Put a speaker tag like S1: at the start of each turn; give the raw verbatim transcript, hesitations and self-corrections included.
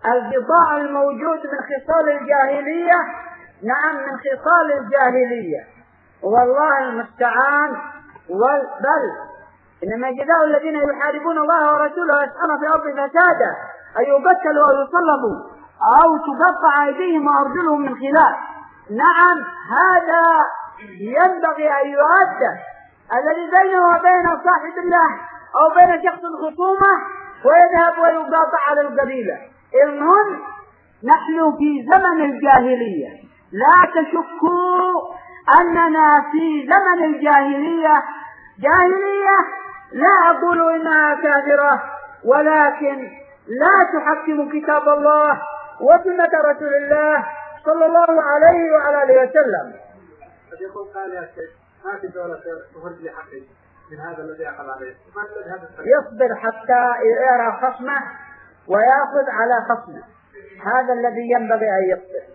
S1: البضاع الموجود من خصال الجاهلية، نعم من خصال الجاهلية، والله المستعان. بل إنما جزاء الذين يحاربون الله ورسوله ويسعون في الأرض فسادا أن يقتلوا أو يصلبوا أو تقطع أيديهم وأرجلهم من خلاف. نعم هذا ينبغي أن يؤدى، الذي بينه وبين صاحب الله أو بين شخص الخصومة ويذهب ويقاطع على القبيلة. المهم نحن في زمن الجاهلية، لا تشكوا أننا في زمن الجاهلية. جاهلية لا أقول إنها كافرة، ولكن لا تحكم كتاب الله وسنة رسول الله صلى الله عليه وعلى آله وسلم.
S2: قد يقول قال يا شيخ ما في دولة تهرب لي حقي من هذا الذي أخذ عليه،
S1: يصبر حتى يرى خصمه ويأخذ على خصمه، هذا الذي ينبغي أن يصبر.